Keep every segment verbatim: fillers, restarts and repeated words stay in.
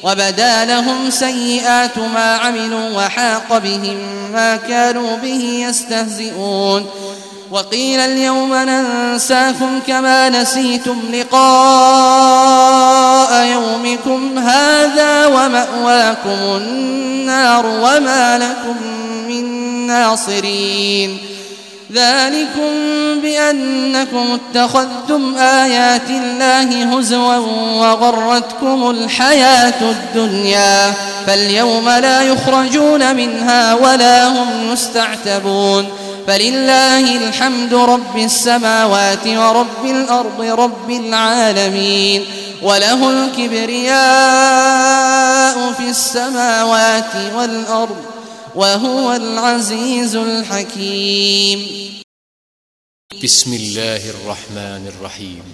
وبدا لهم سيئات ما عملوا وحاق بهم ما كانوا به يستهزئون وقيل اليوم ننساكم كما نسيتم لقاء يومكم هذا ومأواكم النار وما لكم من ناصرين ذلكم بأنكم اتخذتم آيات الله هزوا وغرتكم الحياة الدنيا فاليوم لا يخرجون منها ولا هم يستعتبون فلله الحمد رب السماوات ورب الأرض رب العالمين وله الكبرياء في السماوات والأرض وهو العزيز الحكيم. بسم الله الرحمن الرحيم.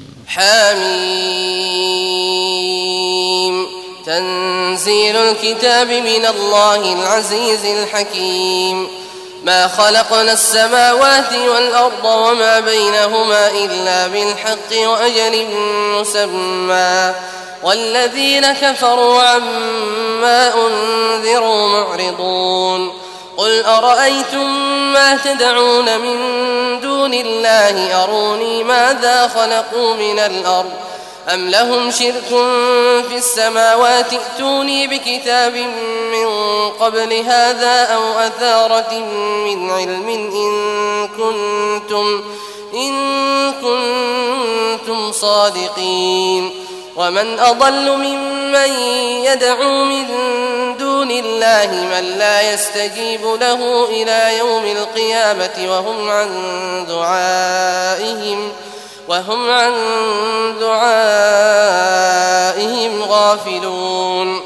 حميم. تنزيل الكتاب من الله العزيز الحكيم. ما خلقنا السماوات والأرض وما بينهما إلا بالحق وأجل مسمى والذين كفروا عما أنذروا معرضون قل أرأيتم ما تدعون من دون الله أروني ماذا خلقوا من الأرض أم لهم شرك في السماوات ائتوني بكتاب من قبل هذا أو أثارة من علم إن كنتم, إن كنتم صادقين ومن أضل ممن يدعو من دون الله من لا يستجيب له إلى يوم القيامة وهم عن دعائهم وهم عن دعائهم غافلون